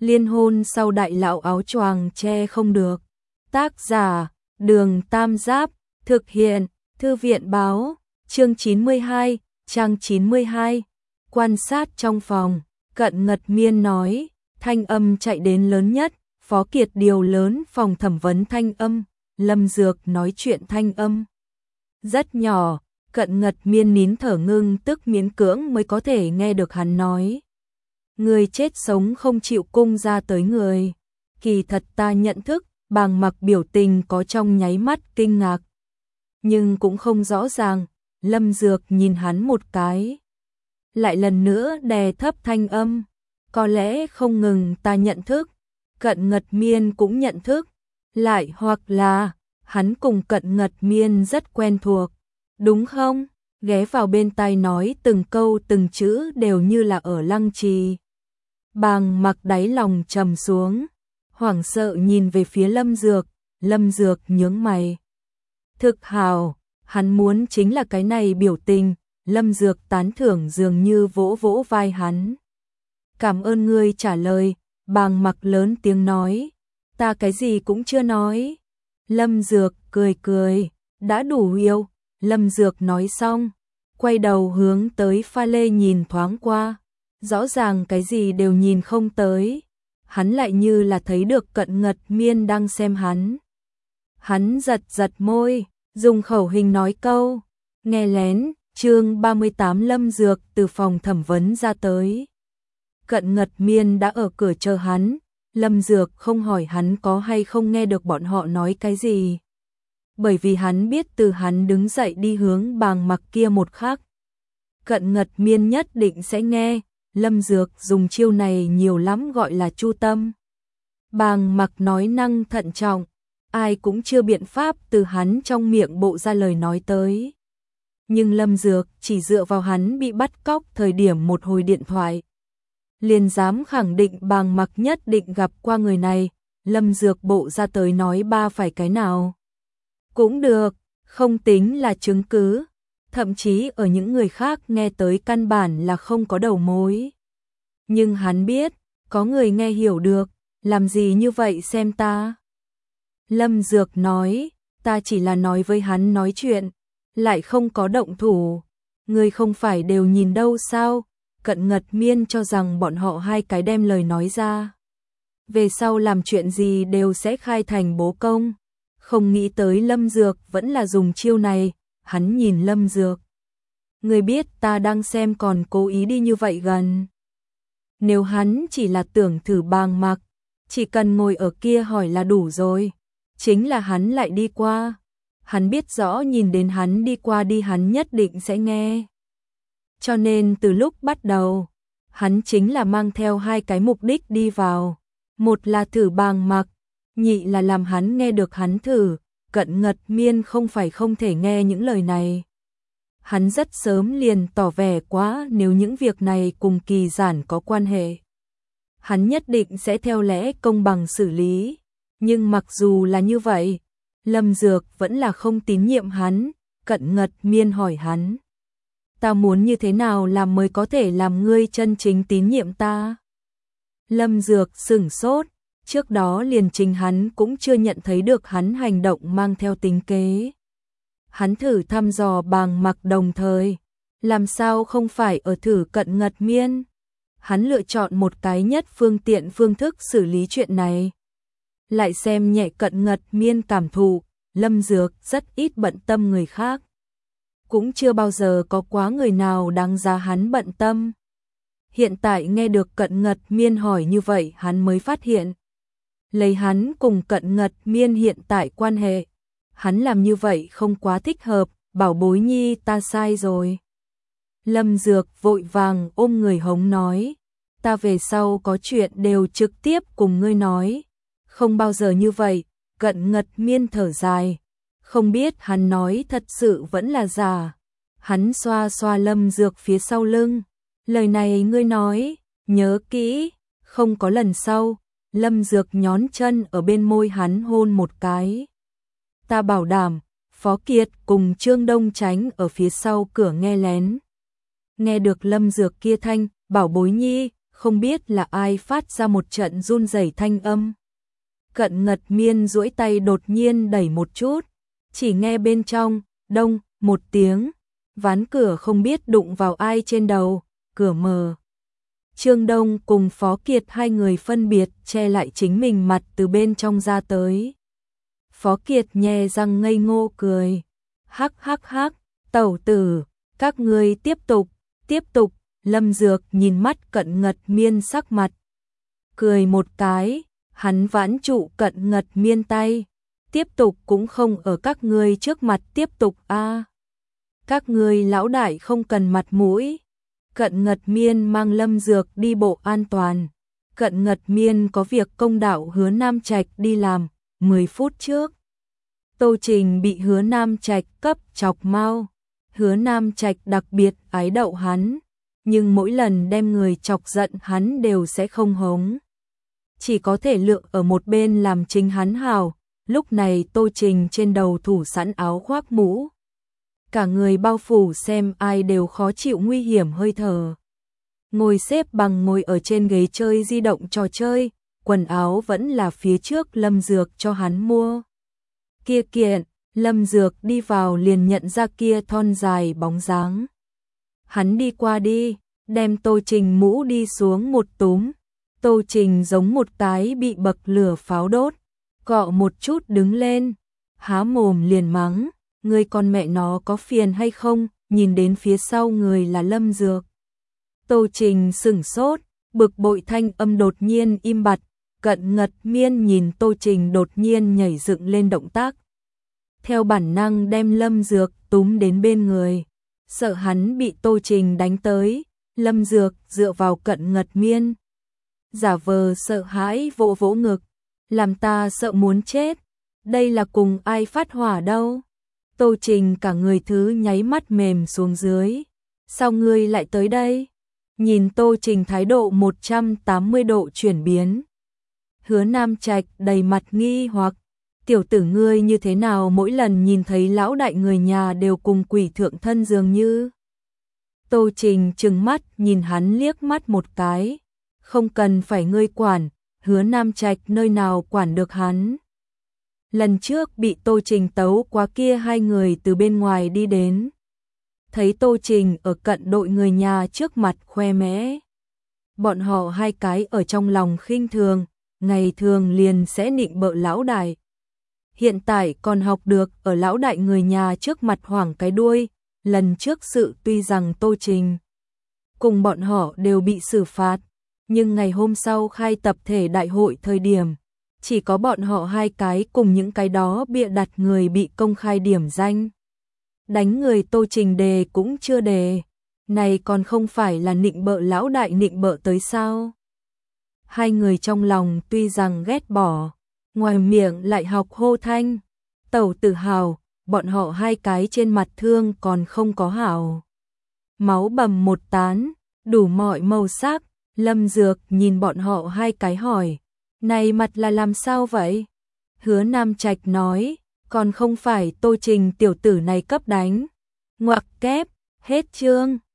Liên hôn sau đại lão áo choàng che không được. Tác giả, Đường Tam Giáp, thực hiện, Thư viện báo, chương 92, trang 92. Quan sát trong phòng, Cận Ngật Miên nói, thanh âm chạy đến lớn nhất, Phó Kiệt điều lớn phòng thẩm vấn thanh âm, Lâm Dược nói chuyện thanh âm. Rất nhỏ, Cận Ngật Miên nín thở ngưng tức miễn cưỡng mới có thể nghe được hắn nói. Người chết sống không chịu cung ra tới người. Kỳ thật ta nhận thức, Bàng Mặc biểu tình có trong nháy mắt kinh ngạc. Nhưng cũng không rõ ràng, Lâm Dược nhìn hắn một cái. Lại lần nữa đè thấp thanh âm. Có lẽ không ngừng ta nhận thức, Cận Ngật Miên cũng nhận thức. Lại hoặc là, hắn cùng Cận Ngật Miên rất quen thuộc. Đúng không? Ghé vào bên tai nói từng câu từng chữ đều như là ở lăng trì. Bàng Mặc đáy lòng trầm xuống, hoảng sợ nhìn về phía Lâm Dược nhướng mày. Thực hào, hắn muốn chính là cái này biểu tình, Lâm Dược tán thưởng dường như vỗ vỗ vai hắn. Cảm ơn ngươi trả lời, Bàng Mặc lớn tiếng nói, ta cái gì cũng chưa nói. Lâm Dược cười cười, đã đủ yêu, Lâm Dược nói xong, quay đầu hướng tới pha lê nhìn thoáng qua. Rõ ràng cái gì đều nhìn không tới, hắn lại như là thấy được Cận Ngật Miên đang xem hắn. Hắn giật môi, dùng khẩu hình nói câu, nghe lén, chương 38 Lâm Dược từ phòng thẩm vấn ra tới. Cận Ngật Miên đã ở cửa chờ hắn, Lâm Dược không hỏi hắn có hay không nghe được bọn họ nói cái gì. Bởi vì hắn biết từ hắn đứng dậy đi hướng Bàng Mặc kia một khắc, Cận Ngật Miên nhất định sẽ nghe. Lâm Dược dùng chiêu này nhiều lắm gọi là chu tâm. Bàng Mặc nói năng thận trọng, ai cũng chưa biện pháp từ hắn trong miệng bộ ra lời nói tới. Nhưng Lâm Dược chỉ dựa vào hắn bị bắt cóc thời điểm một hồi điện thoại. Liền dám khẳng định Bàng Mặc nhất định gặp qua người này, Lâm Dược bộ ra tới nói ba phải cái nào. Cũng được, không tính là chứng cứ. Thậm chí ở những người khác nghe tới căn bản là không có đầu mối. Nhưng hắn biết, có người nghe hiểu được, làm gì như vậy xem ta. Lâm Dược nói, ta chỉ là nói với hắn nói chuyện, lại không có động thủ. Người không phải đều nhìn đâu sao, Cận Ngật Miên cho rằng bọn họ hai cái đem lời nói ra. Về sau làm chuyện gì đều sẽ khai thành bố công. Không nghĩ tới Lâm Dược vẫn là dùng chiêu này. Hắn nhìn Lâm Dược. Người biết ta đang xem còn cố ý đi như vậy gần. Nếu hắn chỉ là tưởng thử Bàng Mặc, chỉ cần ngồi ở kia hỏi là đủ rồi. Chính là hắn lại đi qua. Hắn biết rõ nhìn đến hắn đi qua đi hắn nhất định sẽ nghe. Cho nên từ lúc bắt đầu, hắn chính là mang theo hai cái mục đích đi vào. Một là thử Bàng Mặc, nhị là làm hắn nghe được hắn thử. Cận Ngật Miên không phải không thể nghe những lời này. Hắn rất sớm liền tỏ vẻ quá nếu những việc này cùng Kỳ Giản có quan hệ. Hắn nhất định sẽ theo lẽ công bằng xử lý. Nhưng mặc dù là như vậy, Lâm Dược vẫn là không tín nhiệm hắn. Cận Ngật Miên hỏi hắn. Ta muốn như thế nào làm mới có thể làm ngươi chân chính tín nhiệm ta? Lâm Dược sửng sốt. Trước đó liền trình hắn cũng chưa nhận thấy được hắn hành động mang theo tính kế. Hắn thử thăm dò Bàng Mặc đồng thời, làm sao không phải ở thử Cận Ngật Miên. Hắn lựa chọn một cái nhất phương tiện phương thức xử lý chuyện này. Lại xem nhẹ Cận Ngật Miên cảm thụ, Lâm Dược rất ít bận tâm người khác. Cũng chưa bao giờ có quá người nào đáng giá hắn bận tâm. Hiện tại nghe được Cận Ngật Miên hỏi như vậy hắn mới phát hiện. Lấy hắn cùng Cận Ngật Miên hiện tại quan hệ, hắn làm như vậy không quá thích hợp, bảo bối nhi ta sai rồi. Lâm Dược vội vàng ôm người hống nói, ta về sau có chuyện đều trực tiếp cùng ngươi nói, không bao giờ như vậy. Cận Ngật Miên thở dài, không biết hắn nói thật sự vẫn là giả. Hắn xoa xoa Lâm Dược phía sau lưng, lời này ngươi nói, nhớ kỹ, không có lần sau. Lâm Dược nhón chân ở bên môi hắn hôn một cái. Ta bảo đảm, Phó Kiệt cùng Trương Đông Chánh ở phía sau cửa nghe lén. Nghe được Lâm Dược kia thanh, bảo bối nhi, không biết là ai phát ra một trận run rẩy thanh âm. Cận Ngật Miên duỗi tay đột nhiên đẩy một chút, chỉ nghe bên trong, đông, một tiếng, ván cửa không biết đụng vào ai trên đầu, cửa mở. Trương Đông cùng Phó Kiệt hai người phân biệt che lại chính mình mặt từ bên trong ra tới. Phó Kiệt nhe răng ngây ngô cười. Hắc hắc hắc, tẩu tử, các ngươi tiếp tục, Lâm Dược nhìn mắt Cận Ngật Miên sắc mặt. Cười một cái, hắn vãn trụ Cận Ngật Miên tay. Tiếp tục cũng không ở các ngươi trước mặt tiếp tục a. Các ngươi lão đại không cần mặt mũi. Cận Ngật Miên mang Lâm Dược đi bộ an toàn. Cận Ngật Miên có việc công đạo Hứa Nam Trạch đi làm, 10 phút trước. Tô Trình bị Hứa Nam Trạch cấp chọc mau. Hứa Nam Trạch đặc biệt ái đậu hắn, nhưng mỗi lần đem người chọc giận hắn đều sẽ không hống. Chỉ có thể lựa ở một bên làm chính hắn hào. Lúc này Tô Trình trên đầu thủ sẵn áo khoác mũ. Cả người bao phủ xem ai đều khó chịu nguy hiểm hơi thở. Ngồi xếp bằng ngồi ở trên ghế chơi di động trò chơi, quần áo vẫn là phía trước Lâm Dược cho hắn mua. Kia kiện, Lâm Dược đi vào liền nhận ra kia thon dài bóng dáng. Hắn đi qua đi, đem Tô Trình mũ đi xuống một túm. Tô Trình giống một cái bị bậc lửa pháo đốt, cọ một chút đứng lên, há mồm liền mắng, ngươi con mẹ nó có phiền hay không, nhìn đến phía sau người là Lâm Dược. Tô Trình sửng sốt, bực bội thanh âm đột nhiên im bặt, Cận Ngật Miên nhìn Tô Trình đột nhiên nhảy dựng lên động tác. Theo bản năng đem Lâm Dược túm đến bên người, sợ hắn bị Tô Trình đánh tới, Lâm Dược dựa vào Cận Ngật Miên. Giả vờ sợ hãi vỗ vỗ ngực, làm ta sợ muốn chết, đây là cùng ai phát hỏa đâu. Tô Trình cả người thứ nháy mắt mềm xuống dưới, sao ngươi lại tới đây? Nhìn Tô Trình thái độ 180 độ chuyển biến. Hứa Nam Trạch đầy mặt nghi hoặc, tiểu tử ngươi như thế nào mỗi lần nhìn thấy lão đại người nhà đều cùng quỷ thượng thân dường như. Tô Trình trừng mắt nhìn hắn liếc mắt một cái, không cần phải ngươi quản, Hứa Nam Trạch nơi nào quản được hắn. Lần trước bị Tô Trình tấu quá kia hai người từ bên ngoài đi đến. Thấy Tô Trình ở cận đội người nhà trước mặt khoe mẽ. Bọn họ hai cái ở trong lòng khinh thường, ngày thường liền sẽ nịnh bợ lão đại. Hiện tại còn học được ở lão đại người nhà trước mặt hoảng cái đuôi. Lần trước sự tuy rằng Tô Trình cùng bọn họ đều bị xử phạt, nhưng ngày hôm sau khai tập thể đại hội thời điểm, chỉ có bọn họ hai cái cùng những cái đó bịa đặt người bị công khai điểm danh. Đánh người Tô Trình đề cũng chưa đề, này còn không phải là nịnh bợ lão đại nịnh bợ tới sao? Hai người trong lòng tuy rằng ghét bỏ, ngoài miệng lại học hô thanh, tẩu tử hào, bọn họ hai cái trên mặt thương còn không có hảo. Máu bầm một tán, đủ mọi màu sắc, Lâm Dược nhìn bọn họ hai cái hỏi, này mặt là làm sao vậy? Hứa Nam Trạch nói, còn không phải Tô Trình tiểu tử này cấp đánh. Ngoặc kép, hết chương.